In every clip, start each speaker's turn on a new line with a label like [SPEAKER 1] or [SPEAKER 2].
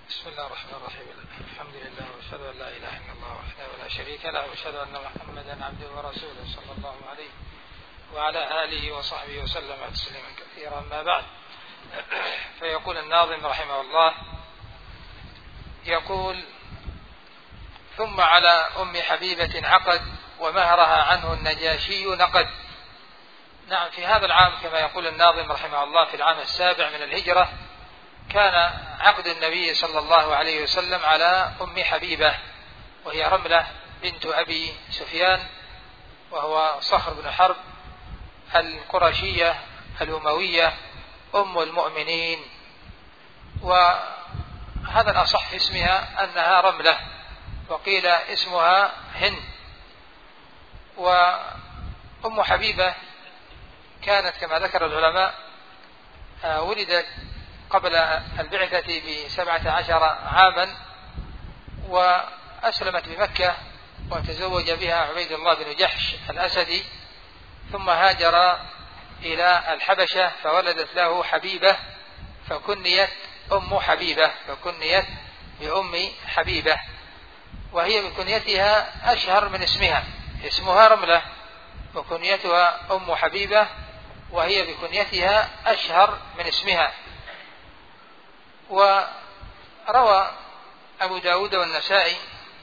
[SPEAKER 1] بسم الله الرحمن الرحيم. الحمد لله واشهد ان لا اله الا الله وحده لا شريك له واشهد ان محمدا عبده ورسوله صلى الله عليه وعلى اله وصحبه وسلم تسليما كثيرا. اما بعد، فيقول الناظم رحمه الله، يقول: ثم على ام حبيبة عقد ومهرها عنه النجاشي نقد. نعم، في هذا العام كما يقول الناظم رحمه الله في العام 7 من الهجرة كان عقد النبي صلى الله عليه وسلم على أم حبيبة، وهي رملة بنت أبي سفيان، وهو صخر بن حرب القرشية الأموية أم المؤمنين. وهذا الأصح في اسمها أنها رملة، وقيل اسمها هند. وأم حبيبة كانت كما ذكر العلماء ولدت قبل البعثة ب17 عاما، وأسلمت بمكة وتزوج بها عبيد الله بن جحش الأسدي، ثم هاجر إلى الحبشة فولدت له حبيبة فكنيت أم حبيبة، فكنيت بأم حبيبة، وهي بكنيتها أشهر من اسمها رملة وكنيتها أم حبيبة، وهي بكنيتها أشهر من اسمها. وروى أبو داود والنسائي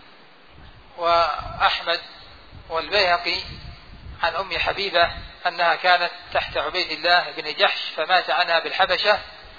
[SPEAKER 1] وأحمد والبيهقي عن أم حبيبة أنها كانت تحت عبيد الله بن جحش فمات عنها بالحبشة،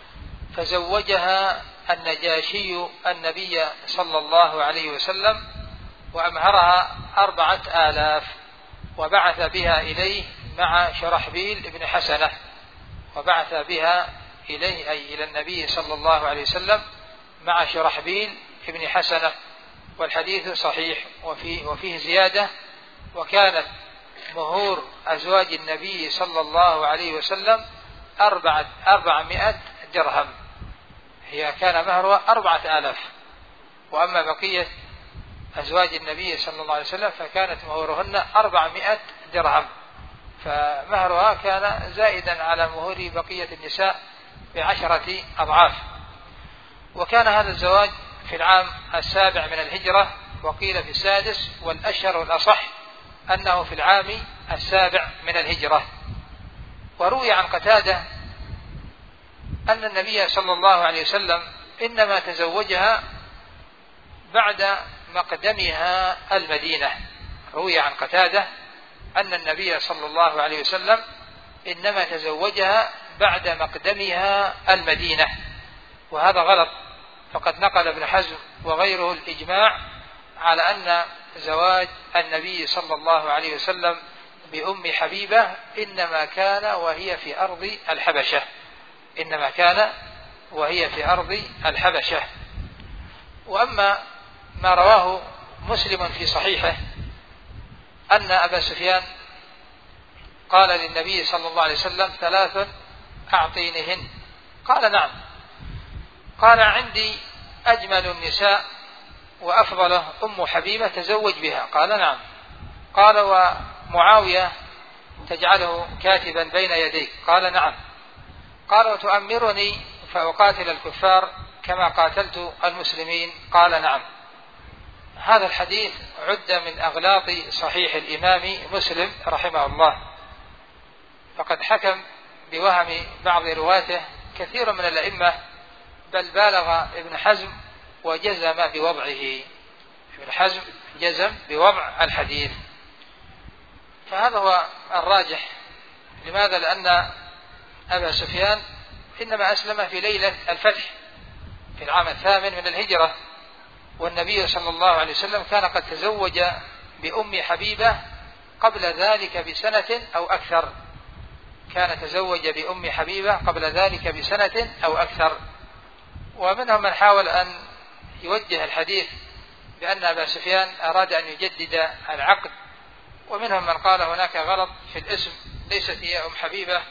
[SPEAKER 1] فزوجها النجاشي النبي صلى الله عليه وسلم وأمهرها 4000 وبعث بها إليه مع شرحبيل بن حسنة، وبعث بها إليه أي إلى النبي صلى الله عليه وسلم مع شرحبيل بن حسنة. والحديث صحيح وفيه زيادة: وكانت مهور أزواج النبي صلى الله عليه وسلم 400 درهم، هي كان مهرها 4000، وأما بقية أزواج النبي صلى الله عليه وسلم فكانت مهورهن 400 درهم، فمهرها كان زائدا على مهور بقية النساء ب10 أضعاف. وكان هذا الزواج في العام 7 من الهجرة، وقيل في 6، والأشهر والأصح أنه في العام 7 من الهجرة. وروي عن قتادة أن النبي صلى الله عليه وسلم إنما تزوجها بعد مقدمها المدينة. روي عن قتادة أن النبي صلى الله عليه وسلم إنما تزوجها بعد مقدمها المدينة، وهذا غلط، فقد نقل ابن حزم وغيره الإجماع على أن زواج النبي صلى الله عليه وسلم بأم حبيبة إنما كان وهي في أرض الحبشة، إنما كان وهي في أرض الحبشة. وأما ما رواه مسلم في صحيحه أن أبا سفيان قال للنبي صلى الله عليه وسلم: 3 أعطينهن. قال: نعم. قال: عندي أجمل النساء وأفضله أم حبيبة تزوج بها. قال: نعم. قال: ومعاوية تجعله كاتبا بين يديك. قال: نعم. قال: وتؤمرني فأقاتل الكفار كما قاتلت المسلمين. قال: نعم. هذا الحديث عد من أغلاط صحيح الإمام مسلم رحمه الله، فقد حكم بوهم بعض رواته كثير من الأئمة، بل بالغ ابن حزم وجزم بوضعه. ابن حزم جزم بوضع الحديث، فهذا هو الراجح. لماذا؟ لأن أبا سفيان إنما أسلم في ليلة الفتح في العام 8 من الهجرة، والنبي صلى الله عليه وسلم كان قد تزوج بأم حبيبة قبل ذلك بسنة أو أكثر، كان تزوج بأم حبيبة قبل ذلك بسنة أو أكثر. ومنهم من حاول أن يوجه الحديث بأن أبا سفيان أراد أن يجدد العقد، ومنهم من قال هناك غلط في الاسم، ليست هي أم حبيبة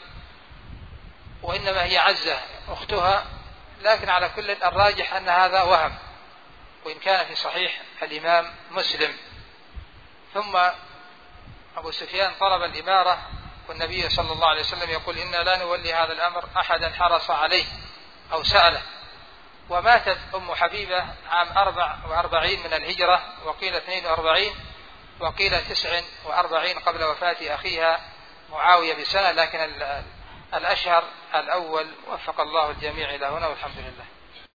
[SPEAKER 1] وإنما هي عزة أختها، لكن على كل الراجح أن هذا وهم، وإن كان في صحيح الإمام مسلم. ثم أبو سفيان طلب الإمارة، والنبي صلى الله عليه وسلم يقول: إنا لا نولي هذا الأمر أحدا حرص عليه أو سأله. وماتت أم حبيبة عام 44 من الهجرة، وقيل 42 وقيل 49 قبل وفاة أخيها معاوية بسنة، لكن الأشهر الأول. وفق الله الجميع إلى هنا، والحمد لله.